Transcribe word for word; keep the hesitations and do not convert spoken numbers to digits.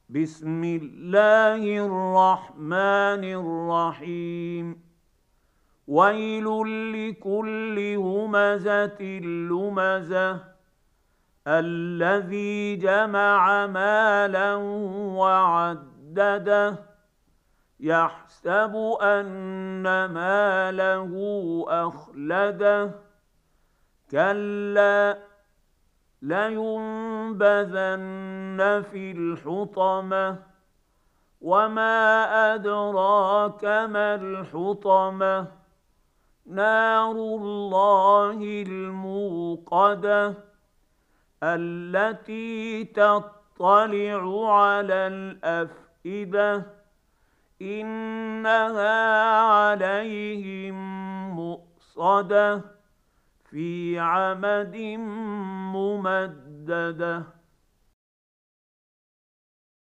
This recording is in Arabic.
بسم الله الرحمن الرحيم. ويل لكل همزة لمزة الذي جمع مالا وعدده يحسب أن ماله أخلده كلا لينبذن في الحطمة وما أدراك ما الحطمة نار الله الموقدة التي تطلع على الأفئدة إنها عليهم مؤصدة في عمد ممدده.